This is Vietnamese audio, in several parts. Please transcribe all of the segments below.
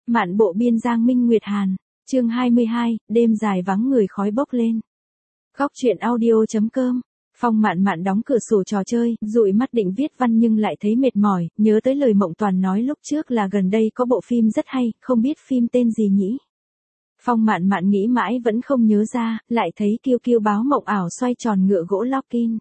Mạn bộ biên Giang Minh Nguyệt Hàn, chương 22, đêm dài vắng người khói bốc lên. Góc truyện audio.com. Phong Mạn Mạn đóng cửa sổ trò chơi, dụi mắt định viết văn nhưng lại thấy mệt mỏi, nhớ tới lời Mộng Toàn nói lúc trước là gần đây có bộ phim rất hay, không biết phim tên gì nhỉ? Phong Mạn Mạn nghĩ mãi vẫn không nhớ ra, lại thấy Kiêu Kiêu báo mộng ảo xoay tròn ngựa gỗ Lock-in.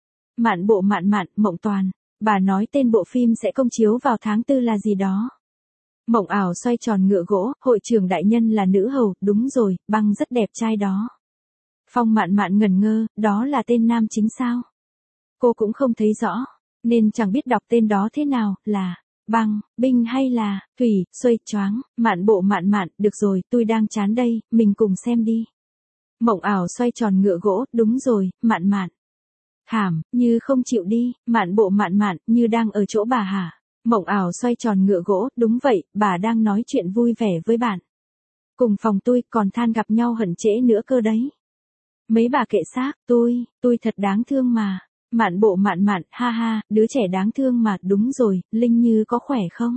Mạn bộ Mạn Mạn, Mộng Toàn, bà nói tên bộ phim sẽ công chiếu vào tháng 4 là gì đó. Mộng ảo xoay tròn ngựa gỗ, hội trưởng đại nhân là nữ hầu, đúng rồi, Băng rất đẹp trai đó. Phong Mạn Mạn ngẩn ngơ, đó là tên nam chính sao? Cô cũng không thấy rõ, nên chẳng biết đọc tên đó thế nào, là Băng, Binh hay là Thủy, Xuôi, choáng. Mạn bộ Mạn Mạn, được rồi, tôi đang chán đây, mình cùng xem đi. Mộng ảo xoay tròn ngựa gỗ, đúng rồi, Mạn Mạn. Thảm, như không chịu đi, Mạn bộ Mạn Mạn, như đang ở chỗ bà hả? Mộng ảo xoay tròn ngựa gỗ, đúng vậy, bà đang nói chuyện vui vẻ với bạn. Cùng phòng tôi còn than gặp nhau hận trễ nữa cơ đấy. Mấy bà kệ xác, tôi thật đáng thương mà. Mạn bộ Mạn Mạn, ha ha, đứa trẻ đáng thương mà, đúng rồi, Linh Như có khỏe không?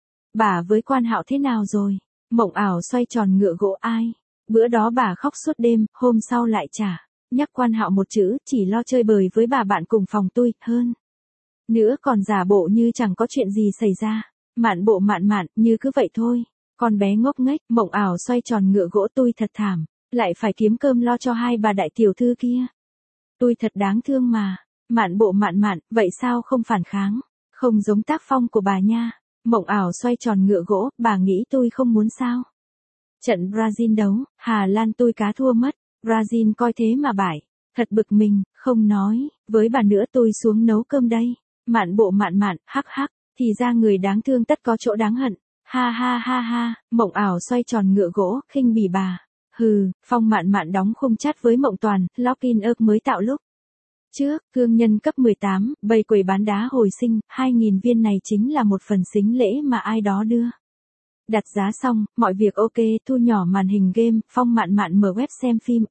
Bà với Quan Hạo thế nào rồi? Mộng ảo xoay tròn ngựa gỗ ai? Bữa đó bà khóc suốt đêm, hôm sau lại chả nhắc Quan Hạo một chữ, chỉ lo chơi bời với bà bạn cùng phòng tôi, hơn nữa còn giả bộ như chẳng có chuyện gì xảy ra. Mạn bộ Mạn Mạn, như cứ vậy thôi. Con bé ngốc nghếch, mộng ảo xoay tròn ngựa gỗ, tôi thật thảm, lại phải kiếm cơm lo cho hai bà đại tiểu thư kia. Tôi thật đáng thương mà. Mạn bộ Mạn Mạn, vậy sao không phản kháng? Không giống tác phong của bà nha. Mộng ảo xoay tròn ngựa gỗ, bà nghĩ tôi không muốn sao? Trận Brazil đấu, Hà Lan tôi cá thua mất, Brazil coi thế mà bại. Thật bực mình, không nói với bà nữa, tôi xuống nấu cơm đây. Mạn bộ Mạn Mạn, hắc hắc, thì ra người đáng thương tất có chỗ đáng hận. Ha ha ha ha, mộng ảo xoay tròn ngựa gỗ, khinh bỉ bà. Hừ, Phong Mạn Mạn đóng khung chat với Mộng Toàn, Lock-in mới tạo lúc trước, cương nhân cấp 18, bày quầy bán đá hồi sinh, 2.000 viên này chính là một phần sính lễ mà ai đó đưa. Đặt giá xong, mọi việc ok, thu nhỏ màn hình game, Phong Mạn Mạn mở web xem phim,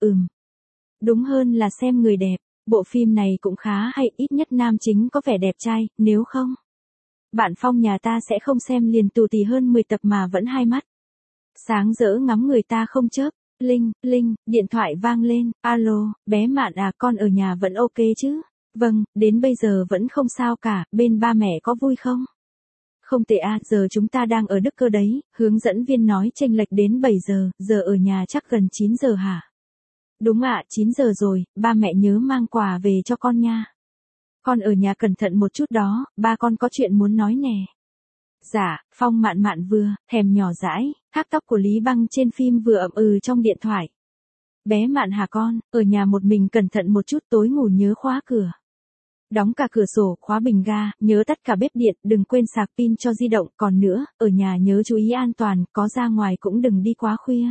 đúng hơn là xem người đẹp. Bộ phim này cũng khá hay, ít nhất nam chính có vẻ đẹp trai, nếu không bạn Phong nhà ta sẽ không xem liền tù tì hơn 10 tập mà vẫn hai mắt sáng rỡ ngắm người ta không chớp. Linh, điện thoại vang lên, alo, bé Mạn à, con ở nhà vẫn ok chứ? Vâng, đến bây giờ vẫn không sao cả, bên ba mẹ có vui không? Không tệ à, giờ chúng ta đang ở Đức Cơ đấy, hướng dẫn viên nói chênh lệch đến 7 giờ, giờ ở nhà chắc gần 9 giờ hả? Đúng ạ, 9 giờ rồi, ba mẹ nhớ mang quà về cho con nha. Con ở nhà cẩn thận một chút đó, ba con có chuyện muốn nói nè. Dạ, Phong Mạn Mạn vừa thèm nhỏ dãi, thác tóc của Lý Băng trên phim vừa ậm trong điện thoại. Bé Mạn hả con, ở nhà một mình cẩn thận một chút, tối ngủ nhớ khóa cửa. Đóng cả cửa sổ, khóa bình ga, nhớ tắt cả bếp điện, đừng quên sạc pin cho di động, còn nữa, ở nhà nhớ chú ý an toàn, có ra ngoài cũng đừng đi quá khuya.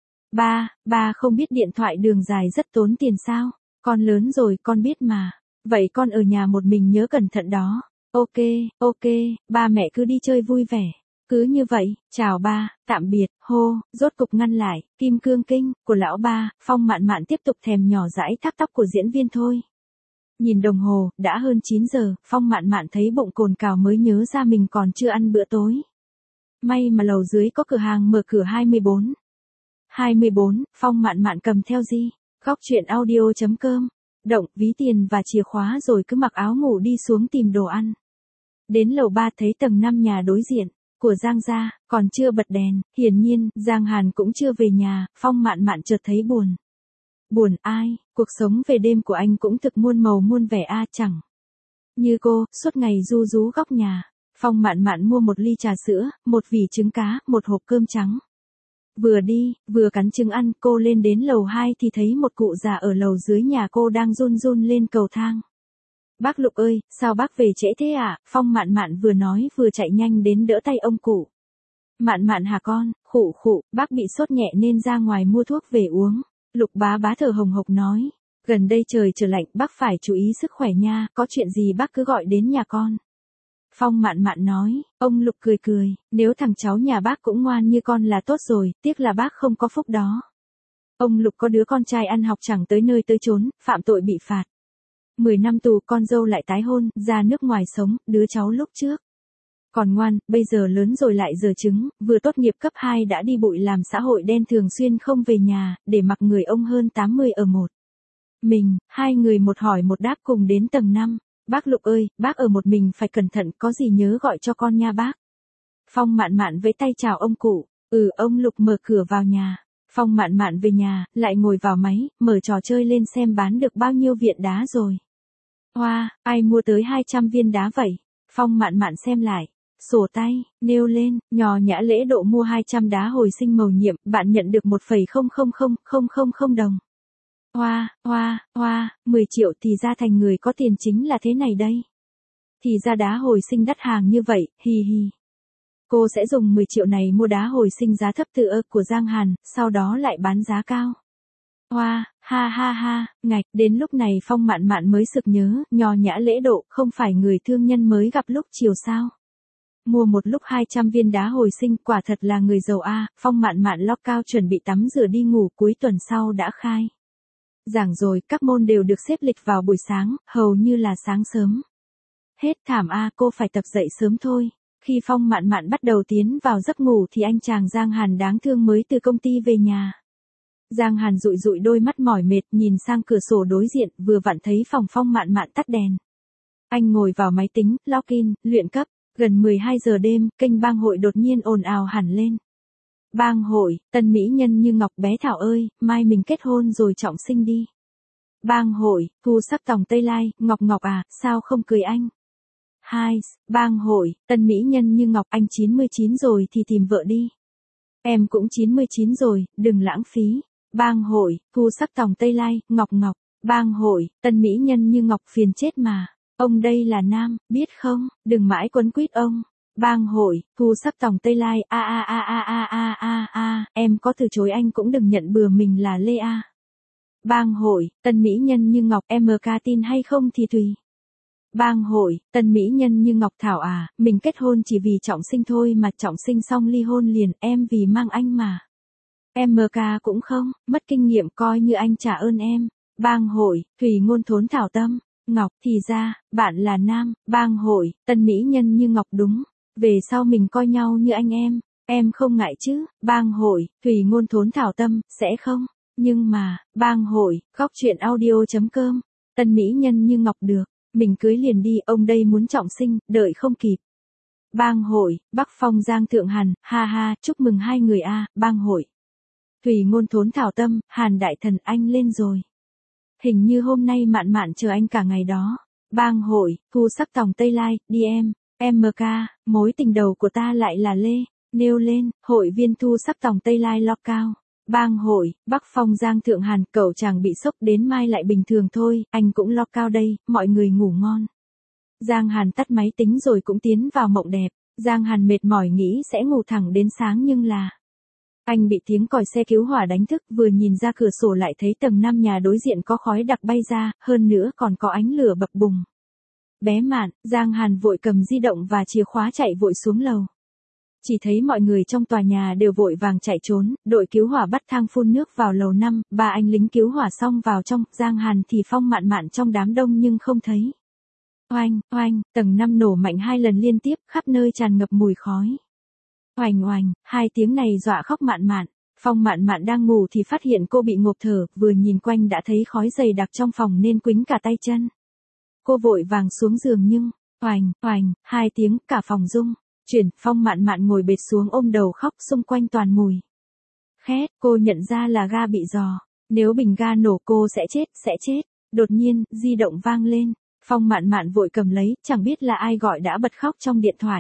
Ba không biết điện thoại đường dài rất tốn tiền sao? Con lớn rồi, con biết mà. Vậy con ở nhà một mình nhớ cẩn thận đó. Ok, ba mẹ cứ đi chơi vui vẻ. Cứ như vậy, chào ba, tạm biệt, hô, rốt cục ngăn lại, kim cương kinh, của lão ba. Phong Mạn Mạn tiếp tục thèm nhỏ dãi thác tóc của diễn viên thôi. Nhìn đồng hồ, đã hơn 9 giờ, Phong Mạn Mạn thấy bụng cồn cào mới nhớ ra mình còn chưa ăn bữa tối. May mà lầu dưới có cửa hàng mở cửa 24, Phong Mạn Mạn cầm theo di, góc truyện audio.com, động, ví tiền và chìa khóa rồi cứ mặc áo ngủ đi xuống tìm đồ ăn. Đến lầu 3 thấy tầng 5 nhà đối diện của Giang gia, còn chưa bật đèn, hiển nhiên, Giang Hàn cũng chưa về nhà, Phong Mạn Mạn chợt thấy buồn. Buồn ai, cuộc sống về đêm của anh cũng thực muôn màu muôn vẻ a, chẳng như cô, suốt ngày ru rú góc nhà. Phong Mạn Mạn mua một ly trà sữa, một vỉ trứng cá, một hộp cơm trắng. Vừa đi, vừa cắn trứng ăn, cô lên đến lầu 2 thì thấy một cụ già ở lầu dưới nhà cô đang run run lên cầu thang. Bác Lục ơi, sao bác về trễ thế ạ? Phong Mạn Mạn vừa nói vừa chạy nhanh đến đỡ tay ông cụ. Mạn Mạn hả con, khụ, bác bị sốt nhẹ nên ra ngoài mua thuốc về uống. Lục bá thở hồng hộc nói, gần đây trời trở lạnh, bác phải chú ý sức khỏe nha, có chuyện gì bác cứ gọi đến nhà con. Phong Mạn Mạn nói, ông Lục cười, nếu thằng cháu nhà bác cũng ngoan như con là tốt rồi, tiếc là bác không có phúc đó. Ông Lục có đứa con trai ăn học chẳng tới nơi tới chốn, phạm tội bị phạt 10 năm tù, con dâu lại tái hôn, ra nước ngoài sống, đứa cháu lúc trước Còn ngoan, bây giờ lớn rồi lại giờ chứng, vừa tốt nghiệp cấp 2 đã đi bụi làm xã hội đen thường xuyên không về nhà, để mặc người ông hơn 80 ở một mình, hai người một hỏi một đáp cùng đến tầng 5. Bác Lục ơi, bác ở một mình phải cẩn thận, có gì nhớ gọi cho con nha bác. Phong Mạn Mạn vẫy tay chào ông cụ. Ông Lục mở cửa vào nhà. Phong Mạn Mạn về nhà, lại ngồi vào máy, mở trò chơi lên xem bán được bao nhiêu viện đá rồi. Hoa, ai mua tới 200 viên đá vậy? Phong Mạn Mạn xem lại. Sổ tay, nêu lên, nhò nhã lễ độ mua 200 đá hồi sinh mầu nhiệm, bạn nhận được 1,000000 đồng. Hoa, 10 triệu thì ra thành người có tiền chính là thế này đây. Thì ra đá hồi sinh đắt hàng như vậy, hi hi. Cô sẽ dùng 10 triệu này mua đá hồi sinh giá thấp tự ơ của Giang Hàn, sau đó lại bán giá cao. Hoa, ha, ngạch, đến lúc này Phong Mạn Mạn mới sực nhớ, nhò nhã lễ độ, không phải người thương nhân mới gặp lúc chiều sao. Mua một lúc 200 viên đá hồi sinh, quả thật là người giàu a. Phong Mạn Mạn lót cao chuẩn bị tắm rửa đi ngủ, cuối tuần sau đã khai giảng rồi, các môn đều được xếp lịch vào buổi sáng, hầu như là sáng sớm. Hết thảm a, cô phải tập dậy sớm thôi. Khi Phong Mạn Mạn bắt đầu tiến vào giấc ngủ thì anh chàng Giang Hàn đáng thương mới từ công ty về nhà. Giang Hàn dụi dụi đôi mắt mỏi mệt, nhìn sang cửa sổ đối diện, vừa vặn thấy phòng Phong Mạn Mạn tắt đèn. Anh ngồi vào máy tính, login, luyện cấp. Gần 12 giờ đêm, kênh bang hội đột nhiên ồn ào hẳn lên. Bang hội, tân mỹ nhân như Ngọc bé Thảo ơi, mai mình kết hôn rồi trọng sinh đi. Bang hội, thu sắc tòng Tây Lai, Ngọc à, sao không cười anh? Hai, bang hội, tân mỹ nhân như Ngọc, anh 99 rồi thì tìm vợ đi. Em cũng 99 rồi, đừng lãng phí. Bang hội, thu sắc tòng Tây Lai, Ngọc. Bang hội, tân mỹ nhân như Ngọc phiền chết mà. Ông đây là nam, biết không, đừng mãi quấn quýt ông. Bang hội, thu sắc tòng Tây Lai, em có từ chối anh cũng đừng nhận bừa mình là Lê A. Bang hội, tân mỹ nhân như Ngọc, MK tin hay không thì tùy. Bang hội, tân mỹ nhân như Ngọc Thảo à, mình kết hôn chỉ vì trọng sinh thôi mà trọng sinh xong ly hôn liền, em vì mang anh mà. MK cũng không, mất kinh nghiệm coi như anh trả ơn em. Bang hội, thủy ngôn thốn thảo tâm. Ngọc, thì ra, bạn là nam. Bang hội, tân mỹ nhân như Ngọc đúng. Về sau mình coi nhau như anh em không ngại chứ. Bang hội, thủy ngôn thốn thảo tâm, sẽ không. Nhưng mà, bang hội, góc truyện audio.com, tân mỹ nhân như Ngọc được. Mình cưới liền đi, ông đây muốn trọng sinh, đợi không kịp. Bang hội, Bắc Phong Giang Thượng Hàn, ha, chúc mừng hai người a. Bang hội. Thủy ngôn thốn thảo tâm, Hàn đại thần anh lên rồi. Hình như hôm nay Mạn Mạn chờ anh cả ngày đó. Bang hội, thu sắc tòng Tây Lai, đi em. MK, mối tình đầu của ta lại là Lê. Nêu lên, hội viên thu sắc tòng Tây Lai lo cao. Bang hội, Bắc Phong Giang Thượng Hàn, cậu chàng bị sốc đến mai lại bình thường thôi, anh cũng lo cao đây, mọi người ngủ ngon. Giang Hàn tắt máy tính rồi cũng tiến vào mộng đẹp. Giang Hàn mệt mỏi nghĩ sẽ ngủ thẳng đến sáng nhưng là... Anh bị tiếng còi xe cứu hỏa đánh thức, vừa nhìn ra cửa sổ lại thấy tầng 5 nhà đối diện có khói đặc bay ra, hơn nữa còn có ánh lửa bập bùng. Bé Mạn, Giang Hàn vội cầm di động và chìa khóa chạy vội xuống lầu. Chỉ thấy mọi người trong tòa nhà đều vội vàng chạy trốn, đội cứu hỏa bắt thang phun nước vào lầu 5, ba anh lính cứu hỏa xong vào trong, Giang Hàn thì Phong Mạn Mạn trong đám đông nhưng không thấy. Oanh, tầng 5 nổ mạnh 2 lần liên tiếp, khắp nơi tràn ngập mùi khói. Oanh, hai tiếng này dọa khóc Mạn Mạn. Phong Mạn Mạn đang ngủ thì phát hiện cô bị ngộp thở, vừa nhìn quanh đã thấy khói dày đặc trong phòng nên quĩnh cả tay chân. Cô vội vàng xuống giường nhưng, oanh, hai tiếng, cả phòng rung. Chuyển, Phong Mạn Mạn ngồi bệt xuống ôm đầu khóc, xung quanh toàn mùi khét, cô nhận ra là ga bị rò. Nếu bình ga nổ cô sẽ chết. Đột nhiên, di động vang lên. Phong Mạn Mạn vội cầm lấy, chẳng biết là ai gọi đã bật khóc trong điện thoại.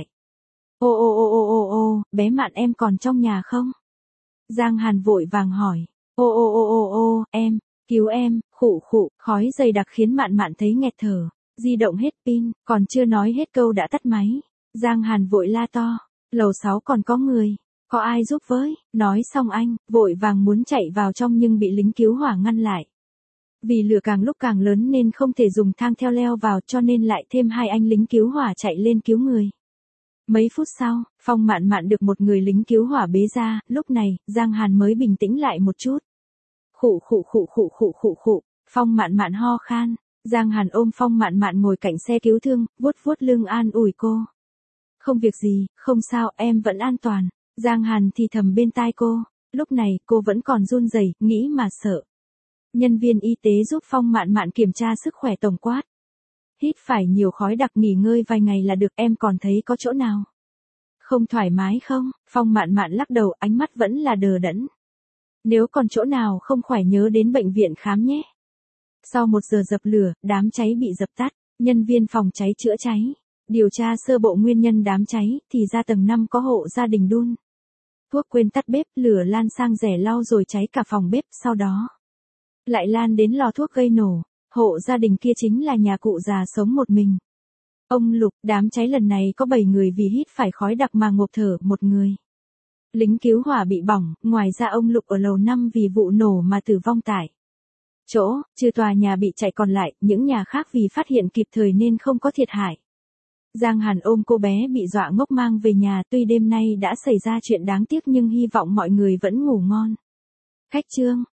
Ô, bé Mạn em còn trong nhà không? Giang Hàn vội vàng hỏi. Ô, em, cứu em, khụ, khói dày đặc khiến Mạn Mạn thấy nghẹt thở. Di động hết pin, còn chưa nói hết câu đã tắt máy. Giang Hàn vội la to. Lầu 6 còn có người. Có ai giúp với? Nói xong anh, vội vàng muốn chạy vào trong nhưng bị lính cứu hỏa ngăn lại. Vì lửa càng lúc càng lớn nên không thể dùng thang theo leo vào cho nên lại thêm hai anh lính cứu hỏa chạy lên cứu người. Mấy phút sau, Phong Mạn Mạn được một người lính cứu hỏa bế ra, lúc này, Giang Hàn mới bình tĩnh lại một chút. Khụ. Phong Mạn Mạn ho khan. Giang Hàn ôm Phong Mạn Mạn ngồi cạnh xe cứu thương, vuốt lưng an ủi cô. Không việc gì, không sao, em vẫn an toàn. Giang Hàn thì thầm bên tai cô. Lúc này, cô vẫn còn run rẩy, nghĩ mà sợ. Nhân viên y tế giúp Phong Mạn Mạn kiểm tra sức khỏe tổng quát. Hít phải nhiều khói đặc, nghỉ ngơi vài ngày là được, em còn thấy có chỗ nào không thoải mái không? Phong Mạn Mạn lắc đầu, ánh mắt vẫn là đờ đẫn. Nếu còn chỗ nào không khỏe nhớ đến bệnh viện khám nhé. Sau 1 giờ dập lửa, đám cháy bị dập tắt, nhân viên phòng cháy chữa cháy. Điều tra sơ bộ nguyên nhân đám cháy, thì ra tầng 5 có hộ gia đình đun thuốc quên tắt bếp, lửa lan sang rẻ lau rồi cháy cả phòng bếp, sau đó lại lan đến lò thuốc gây nổ. Hộ gia đình kia chính là nhà cụ già sống một mình. Ông Lục, đám cháy lần này có 7 người vì hít phải khói đặc mà ngộp thở, 1 người lính cứu hỏa bị bỏng, ngoài ra ông Lục ở lầu 5 vì vụ nổ mà tử vong tại chỗ, trừ tòa nhà bị cháy còn lại, những nhà khác vì phát hiện kịp thời nên không có thiệt hại. Giang Hàn ôm cô bé bị dọa ngốc mang về nhà, tuy đêm nay đã xảy ra chuyện đáng tiếc nhưng hy vọng mọi người vẫn ngủ ngon. Khách Trương,